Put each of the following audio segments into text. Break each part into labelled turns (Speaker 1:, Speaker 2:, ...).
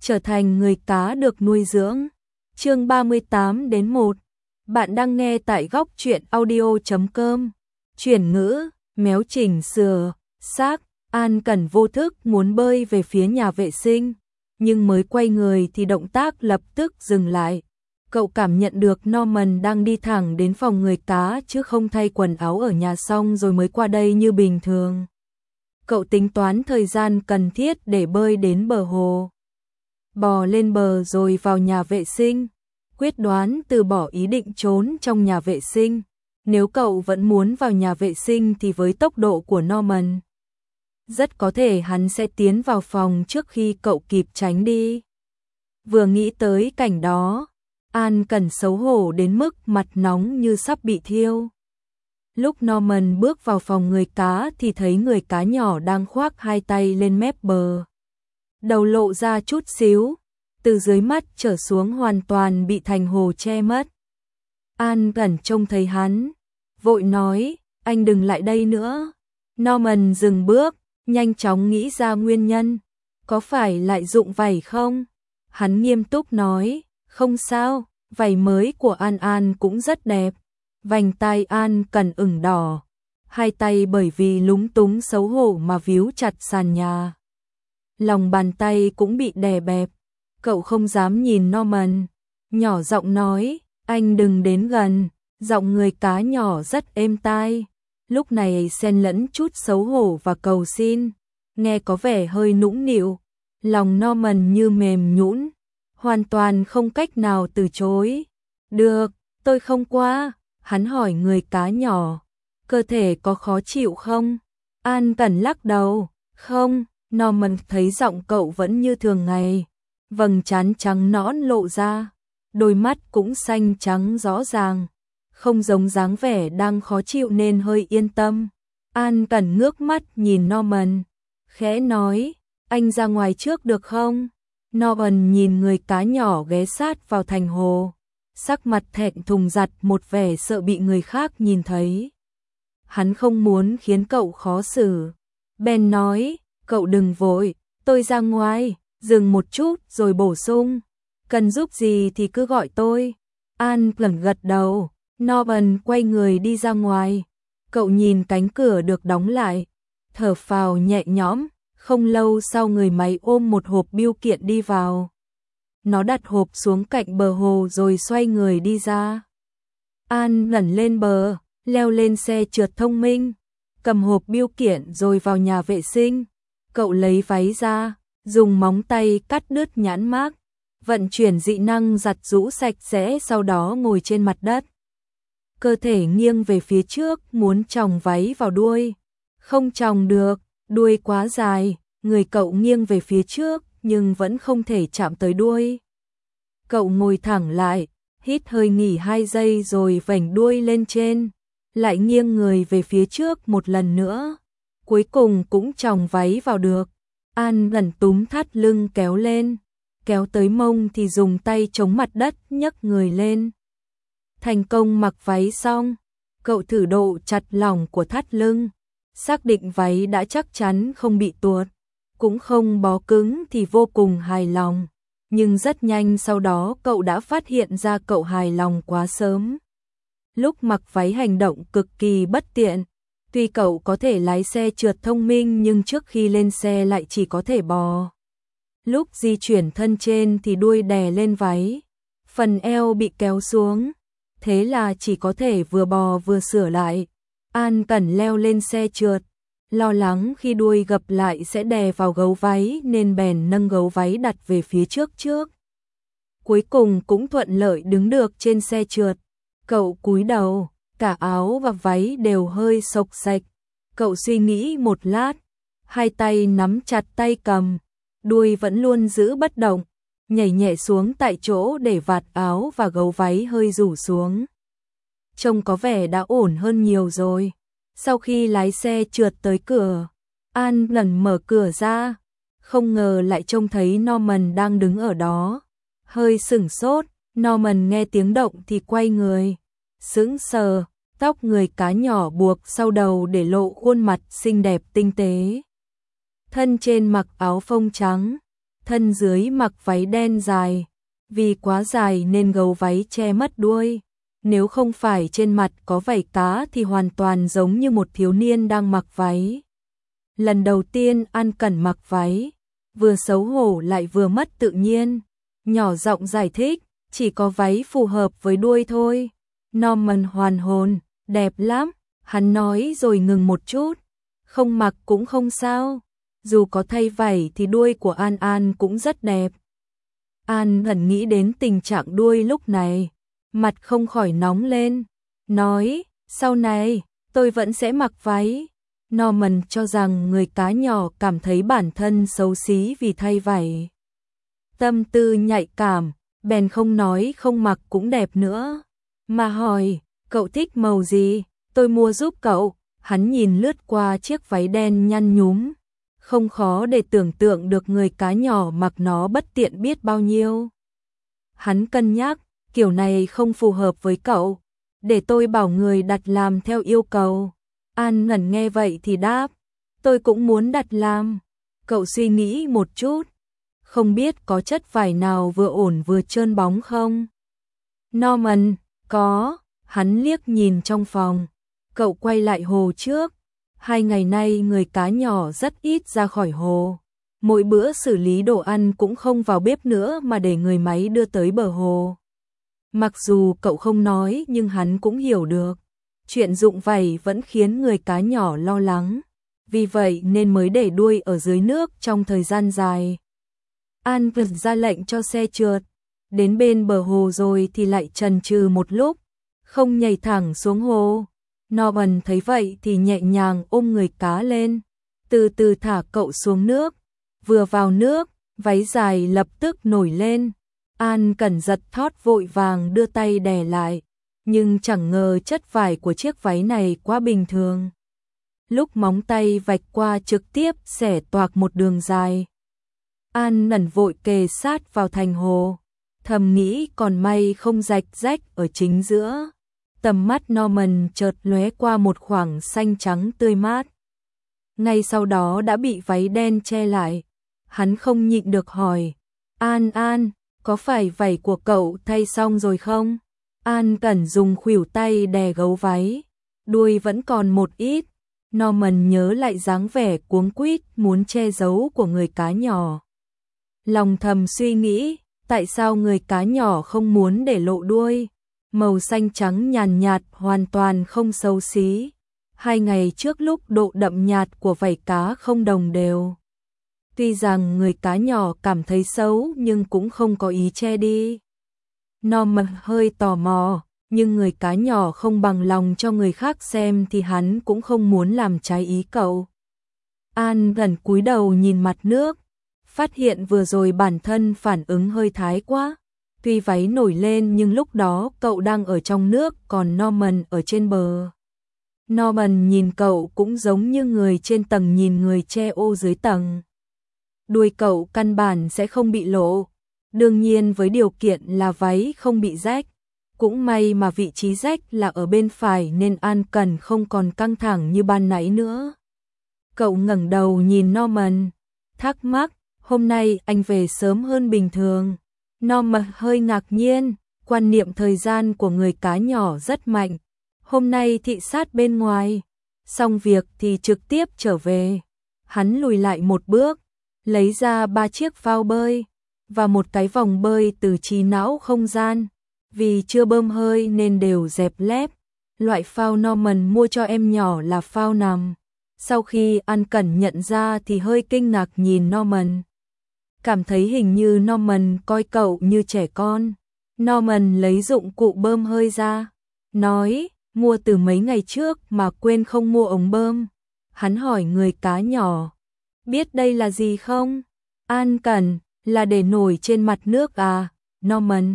Speaker 1: trở thành người cá được nuôi dưỡng. Chương 38-1. Bạn đang nghe tại góc truyện audio.com. Chuyển ngữ, méo chỉnh sửa, xác, An Cẩn vô thức muốn bơi về phía nhà vệ sinh, nhưng mới quay người thì động tác lập tức dừng lại. Cậu cảm nhận được Norman đang đi thẳng đến phòng người cá chứ không thay quần áo ở nhà xong rồi mới qua đây như bình thường. Cậu tính toán thời gian cần thiết để bơi đến bờ hồ. Bò lên bờ rồi vào nhà vệ sinh, quyết đoán từ bỏ ý định trốn trong nhà vệ sinh. Nếu cậu vẫn muốn vào nhà vệ sinh thì với tốc độ của Norman, rất có thể hắn sẽ tiến vào phòng trước khi cậu kịp tránh đi. Vừa nghĩ tới cảnh đó, An Cẩn xấu hổ đến mức mặt nóng như sắp bị thiêu. Lúc Norman bước vào phòng người cá thì thấy người cá nhỏ đang khoác hai tay lên mép bờ. Đầu lộ ra chút xíu, từ dưới mắt trở xuống hoàn toàn bị thành hồ che mất. An Cẩn trông thấy hắn, vội nói, anh đừng lại đây nữa. Norman dừng bước, nhanh chóng nghĩ ra nguyên nhân. Có phải lại dụng vảy không? Hắn nghiêm túc nói, không sao, vảy mới của An An cũng rất đẹp. Vành tai An Cẩn ửng đỏ, hai tay bởi vì lúng túng xấu hổ mà víu chặt sàn nhà. Lòng bàn tay cũng bị đè bẹp. Cậu không dám nhìn Norman, nhỏ giọng nói, anh đừng đến gần. Giọng người cá nhỏ rất êm tai, lúc này xen lẫn chút xấu hổ và cầu xin, nghe có vẻ hơi nũng nịu. Lòng Norman như mềm nhũn, hoàn toàn không cách nào từ chối. Được, tôi không qua. Hắn hỏi người cá nhỏ, cơ thể có khó chịu không? An Cẩn lắc đầu, không. Norman thấy giọng cậu vẫn như thường ngày, vầng trán trắng nõn lộ ra, đôi mắt cũng xanh trắng rõ ràng, không giống dáng vẻ đang khó chịu nên hơi yên tâm. An Cẩn ngước mắt nhìn Norman, khẽ nói, anh ra ngoài trước được không? Norman nhìn người cá nhỏ ghé sát vào thành hồ, sắc mặt thẹn thùng giặt một vẻ sợ bị người khác nhìn thấy. Hắn không muốn khiến cậu khó xử, bèn nói, cậu đừng vội, tôi ra ngoài. Dừng một chút rồi bổ sung, cần giúp gì thì cứ gọi tôi. An Cẩn gật đầu. Norman quay người đi ra ngoài. Cậu nhìn cánh cửa được đóng lại, thở phào nhẹ nhõm. Không lâu sau người máy ôm một hộp bưu kiện đi vào. Nó đặt hộp xuống cạnh bờ hồ rồi xoay người đi ra. An Cẩn lên bờ, leo lên xe trượt thông minh, cầm hộp bưu kiện rồi vào nhà vệ sinh. Cậu lấy váy ra, dùng móng tay cắt đứt nhãn mác, vận chuyển dị năng giặt rũ sạch sẽ, sau đó ngồi trên mặt đất. Cơ thể nghiêng về phía trước muốn chòng váy vào đuôi, không chòng được, đuôi quá dài. Người cậu nghiêng về phía trước nhưng vẫn không thể chạm tới đuôi. Cậu ngồi thẳng lại, hít hơi nghỉ 2 giây rồi vểnh đuôi lên trên, lại nghiêng người về phía trước một lần nữa. Cuối cùng cũng chòng váy vào được. An Cẩn túm thắt lưng kéo lên, kéo tới mông thì dùng tay chống mặt đất nhấc người lên. Thành công mặc váy xong, cậu thử độ chặt lỏng của thắt lưng, xác định váy đã chắc chắn không bị tuột, cũng không bó cứng thì vô cùng hài lòng. Nhưng rất nhanh sau đó cậu đã phát hiện ra cậu hài lòng quá sớm. Lúc mặc váy hành động cực kỳ bất tiện. Tuy cậu có thể lái xe trượt thông minh nhưng trước khi lên xe lại chỉ có thể bò. Lúc di chuyển thân trên thì đuôi đè lên váy, phần eo bị kéo xuống, thế là chỉ có thể vừa bò vừa sửa lại. An Cẩn leo lên xe trượt, lo lắng khi đuôi gập lại sẽ đè vào gấu váy nên bèn nâng gấu váy đặt về phía trước trước. Cuối cùng cũng thuận lợi đứng được trên xe trượt. Cậu cúi đầu, cả áo và váy đều hơi xộc xệch. Cậu suy nghĩ một lát, hai tay nắm chặt tay cầm, đuôi vẫn luôn giữ bất động, nhảy nhẹ xuống tại chỗ để vạt áo và gấu váy hơi rủ xuống. Trông có vẻ đã ổn hơn nhiều rồi. Sau khi lái xe trượt tới cửa, An Cẩn mở cửa ra, không ngờ lại trông thấy Norman đang đứng ở đó. Hơi sửng sốt, Norman nghe tiếng động thì quay người, sững sờ. Tóc người cá nhỏ buộc sau đầu để lộ khuôn mặt xinh đẹp tinh tế. Thân trên mặc áo phông trắng, thân dưới mặc váy đen dài, vì quá dài nên gấu váy che mất đuôi. Nếu không phải trên mặt có vảy cá thì hoàn toàn giống như một thiếu niên đang mặc váy. Lần đầu tiên An Cẩn mặc váy, vừa xấu hổ lại vừa mất tự nhiên, nhỏ giọng giải thích, chỉ có váy phù hợp với đuôi thôi. Norman hoàn hồn, đẹp lắm, hắn nói rồi ngừng một chút, không mặc cũng không sao, dù có thay vảy thì đuôi của An An cũng rất đẹp. An Cẩn nghĩ đến tình trạng đuôi lúc này, mặt không khỏi nóng lên, nói, sau này, tôi vẫn sẽ mặc váy. Norman cho rằng người cá nhỏ cảm thấy bản thân xấu xí vì thay vảy. Tâm tư nhạy cảm, bèn không nói không mặc cũng đẹp nữa, mà hỏi, cậu thích màu gì, tôi mua giúp cậu. Hắn nhìn lướt qua chiếc váy đen nhăn nhúm, không khó để tưởng tượng được người cá nhỏ mặc nó bất tiện biết bao nhiêu. Hắn cân nhắc, kiểu này không phù hợp với cậu, để tôi bảo người đặt làm theo yêu cầu. An Ngẩn nghe vậy thì đáp, tôi cũng muốn đặt làm. Cậu suy nghĩ một chút, không biết có chất vải nào vừa ổn vừa trơn bóng không? Norman, có, hắn liếc nhìn trong phòng. Cậu quay lại hồ trước. 2 ngày nay người cá nhỏ rất ít ra khỏi hồ. Mỗi bữa xử lý đồ ăn cũng không vào bếp nữa mà để người máy đưa tới bờ hồ. Mặc dù cậu không nói nhưng hắn cũng hiểu được. Chuyện dụng vảy vẫn khiến người cá nhỏ lo lắng. Vì vậy nên mới để đuôi ở dưới nước trong thời gian dài. An Vượt ra lệnh cho xe trượt. Đến bên bờ hồ rồi thì lại chần chừ một lúc, không nhảy thẳng xuống hồ. Norman thấy vậy thì nhẹ nhàng ôm người cá lên, từ từ thả cậu xuống nước. Vừa vào nước, váy dài lập tức nổi lên. An Cẩn giật thót vội vàng đưa tay đè lại, nhưng chẳng ngờ chất vải của chiếc váy này quá bình thường. Lúc móng tay vạch qua trực tiếp xẻ toạc một đường dài. An Nẩn vội kề sát vào thành hồ, thầm nghĩ còn may không rạch rách ở chính giữa. Tầm mắt Norman chợt lóe qua một khoảng xanh trắng tươi mát. Ngay sau đó đã bị váy đen che lại. Hắn không nhịn được hỏi, An An, có phải vảy của cậu thay xong rồi không? An Cẩn dùng khuỷu tay đè gấu váy, đuôi vẫn còn một ít. Norman nhớ lại dáng vẻ cuống quýt muốn che giấu của người cá nhỏ. Lòng thầm suy nghĩ, tại sao người cá nhỏ không muốn để lộ đuôi? Màu xanh trắng nhàn nhạt hoàn toàn không xấu xí. 2 ngày trước lúc độ đậm nhạt của vảy cá không đồng đều. Tuy rằng người cá nhỏ cảm thấy xấu nhưng cũng không có ý che đi. Norman hơi tò mò, nhưng người cá nhỏ không bằng lòng cho người khác xem thì hắn cũng không muốn làm trái ý cậu. An gần cúi đầu nhìn mặt nước, phát hiện vừa rồi bản thân phản ứng hơi thái quá. Tuy váy nổi lên nhưng lúc đó cậu đang ở trong nước còn Norman ở trên bờ. Norman nhìn cậu cũng giống như người trên tầng nhìn người che ô dưới tầng. Đuôi cậu căn bản sẽ không bị lộ, đương nhiên với điều kiện là váy không bị rách. Cũng may mà vị trí rách là ở bên phải nên An Cần không còn căng thẳng như ban nãy nữa. Cậu ngẩng đầu nhìn Norman, thắc mắc, hôm nay anh về sớm hơn bình thường. Norman hơi ngạc nhiên, quan niệm thời gian của người cá nhỏ rất mạnh. Hôm nay thị sát bên ngoài, xong việc thì trực tiếp trở về. Hắn lùi lại một bước, lấy ra 3 chiếc phao bơi và một cái vòng bơi từ trí não không gian. Vì chưa bơm hơi nên đều dẹp lép. Loại phao Norman mua cho em nhỏ là phao nằm. Sau khi An Cẩn nhận ra thì hơi kinh ngạc nhìn Norman. Cảm thấy hình như Norman coi cậu như trẻ con. Norman lấy dụng cụ bơm hơi ra, nói, mua từ mấy ngày trước mà quên không mua ống bơm. Hắn hỏi người cá nhỏ, biết đây là gì không? An Cẩn, là để nổi trên mặt nước à? Norman,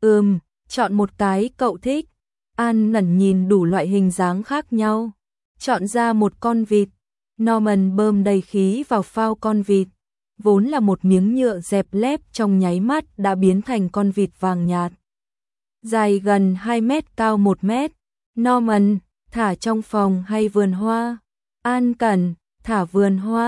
Speaker 1: chọn một cái cậu thích. An Ngẩn nhìn đủ loại hình dáng khác nhau, chọn ra một con vịt. Norman bơm đầy khí vào phao con vịt, vốn là một miếng nhựa dẹp lép trong nháy mắt đã biến thành con vịt vàng nhạt. Dài gần 2 mét, cao 1 mét. Norman, thả trong phòng hay vườn hoa? An Cẩn, thả vườn hoa.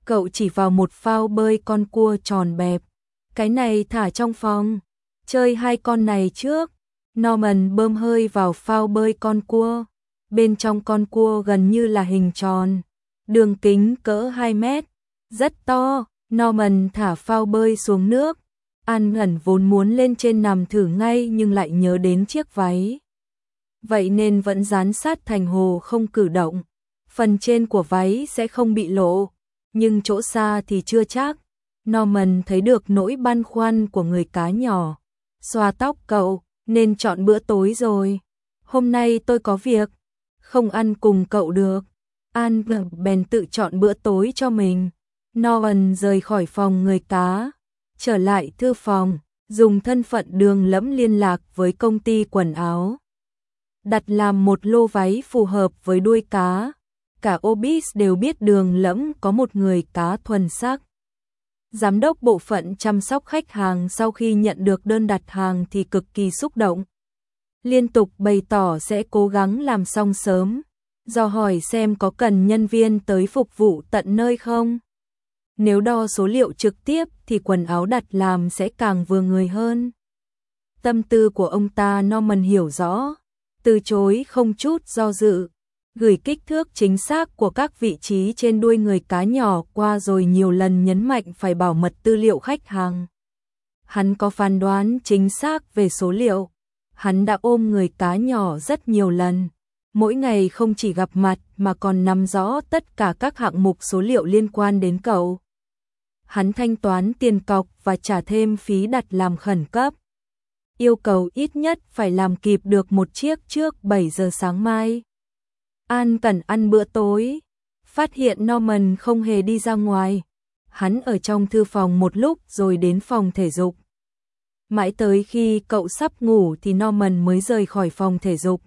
Speaker 1: Cậu chỉ vào một phao bơi con cua tròn bẹp. Cái này thả trong phòng. Chơi hai con này trước. Norman bơm hơi vào phao bơi con cua. Bên trong con cua gần như là hình tròn. Đường kính cỡ 2 mét. Rất to. Norman thả phao bơi xuống nước. An Ngẩn vốn muốn lên trên nằm thử ngay nhưng lại nhớ đến chiếc váy. Vậy nên vẫn dán sát thành hồ không cử động. Phần trên của váy sẽ không bị lộ, nhưng chỗ xa thì chưa chắc. Norman thấy được nỗi băn khoăn của người cá nhỏ. Xoa tóc cậu, nên chọn bữa tối rồi. Hôm nay tôi có việc, không ăn cùng cậu được. An bèn tự chọn bữa tối cho mình. Norman rời khỏi phòng người cá, trở lại thư phòng, dùng thân phận Đường Lẫm liên lạc với công ty quần áo. Đặt làm một lô váy phù hợp với đuôi cá. Cả Obis đều biết Đường Lẫm có một người cá thuần sắc. Giám đốc bộ phận chăm sóc khách hàng sau khi nhận được đơn đặt hàng thì cực kỳ xúc động. Liên tục bày tỏ sẽ cố gắng làm xong sớm, dò hỏi xem có cần nhân viên tới phục vụ tận nơi không. Nếu đo số liệu trực tiếp thì quần áo đặt làm sẽ càng vừa người hơn. Tâm tư của ông ta Norman hiểu rõ, từ chối không chút do dự, gửi kích thước chính xác của các vị trí trên đuôi người cá nhỏ qua rồi nhiều lần nhấn mạnh phải bảo mật tư liệu khách hàng. Hắn có phán đoán chính xác về số liệu. Hắn đã ôm người cá nhỏ rất nhiều lần, mỗi ngày không chỉ gặp mặt mà còn nắm rõ tất cả các hạng mục số liệu liên quan đến cậu. Hắn thanh toán tiền cọc và trả thêm phí đặt làm khẩn cấp. Yêu cầu ít nhất phải làm kịp được một chiếc trước 7 giờ sáng mai. An cần ăn bữa tối, phát hiện Norman không hề đi ra ngoài. Hắn ở trong thư phòng một lúc rồi đến phòng thể dục. Mãi tới khi cậu sắp ngủ thì Norman mới rời khỏi phòng thể dục.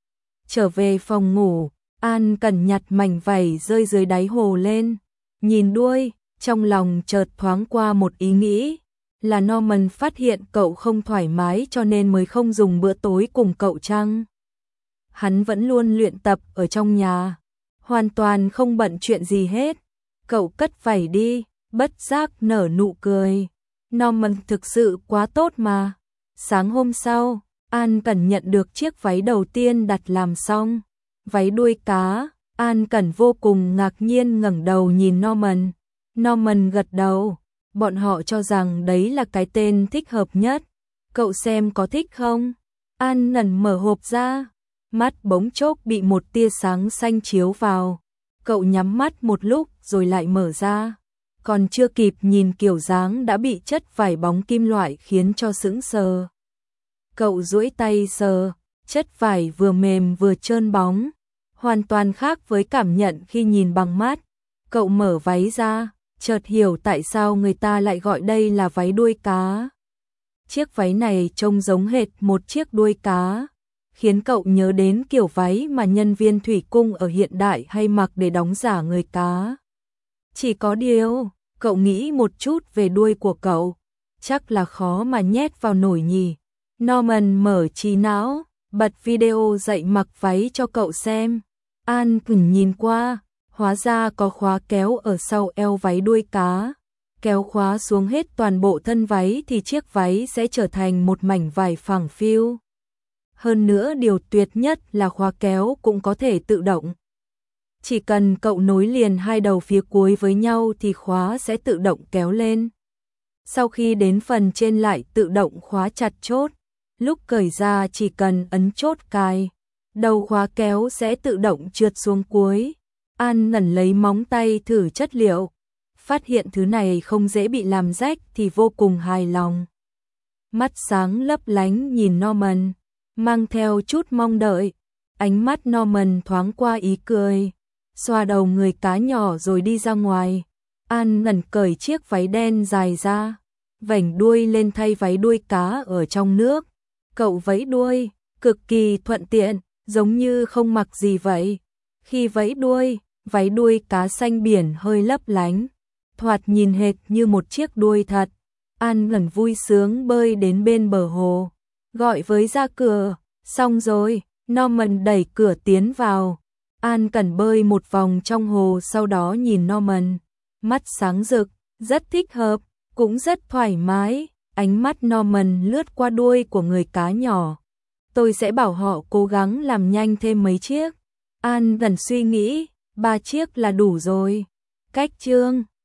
Speaker 1: Trở về phòng ngủ, An Cẩn nhặt mảnh vảy rơi dưới đáy hồ lên. Nhìn đuôi, trong lòng chợt thoáng qua một ý nghĩ, là Norman phát hiện cậu không thoải mái cho nên mới không dùng bữa tối cùng cậu chăng? Hắn vẫn luôn luyện tập ở trong nhà, hoàn toàn không bận chuyện gì hết. Cậu cất vảy đi, bất giác nở nụ cười. Norman thực sự quá tốt mà. Sáng hôm sau, An Cẩn nhận được chiếc váy đầu tiên đặt làm xong. Váy đuôi cá. An Cẩn vô cùng ngạc nhiên ngẩng đầu nhìn Norman. Norman gật đầu. Bọn họ cho rằng đấy là cái tên thích hợp nhất. Cậu xem có thích không? An Cẩn mở hộp ra. Mắt bỗng chốc bị một tia sáng xanh chiếu vào. Cậu nhắm mắt một lúc rồi lại mở ra. Còn chưa kịp nhìn kiểu dáng đã bị chất vải bóng kim loại khiến cho sững sờ. Cậu duỗi tay sờ, chất vải vừa mềm vừa trơn bóng, hoàn toàn khác với cảm nhận khi nhìn bằng mắt. Cậu mở váy ra, chợt hiểu tại sao người ta lại gọi đây là váy đuôi cá. Chiếc váy này trông giống hệt một chiếc đuôi cá, khiến cậu nhớ đến kiểu váy mà nhân viên thủy cung ở hiện đại hay mặc để đóng giả người cá. Chỉ có điều, cậu nghĩ một chút về đuôi của cậu, chắc là khó mà nhét vào nổi nhỉ. Norman mở trí não, bật video dạy mặc váy cho cậu xem. An Cẩn nhìn qua, hóa ra có khóa kéo ở sau eo váy đuôi cá. Kéo khóa xuống hết toàn bộ thân váy thì chiếc váy sẽ trở thành một mảnh vải phẳng phiu. Hơn nữa điều tuyệt nhất là khóa kéo cũng có thể tự động. Chỉ cần cậu nối liền hai đầu phía cuối với nhau thì khóa sẽ tự động kéo lên. Sau khi đến phần trên lại tự động khóa chặt chốt. Lúc cởi ra chỉ cần ấn chốt cài, đầu khóa kéo sẽ tự động trượt xuống cuối. An Ngẩn lấy móng tay thử chất liệu, phát hiện thứ này không dễ bị làm rách thì vô cùng hài lòng. Mắt sáng lấp lánh nhìn Norman, mang theo chút mong đợi. Ánh mắt Norman thoáng qua ý cười, xoa đầu người cá nhỏ rồi đi ra ngoài. An Ngẩn cởi chiếc váy đen dài ra, vảnh đuôi lên thay váy đuôi cá ở trong nước. Cậu vẫy đuôi, cực kỳ thuận tiện, giống như không mặc gì vậy. Khi vẫy đuôi, váy đuôi cá xanh biển hơi lấp lánh, thoạt nhìn hệt như một chiếc đuôi thật. An Ngẩn vui sướng bơi đến bên bờ hồ, gọi với ra cửa, xong rồi. Norman đẩy cửa tiến vào. An Cẩn bơi một vòng trong hồ sau đó nhìn Norman. mắt sáng rực, rất thích hợp, cũng rất thoải mái. Ánh mắt Norman lướt qua đuôi của người cá nhỏ. Tôi sẽ bảo họ cố gắng làm nhanh thêm mấy chiếc. An gần suy nghĩ, 3 chiếc là đủ rồi. Cách chương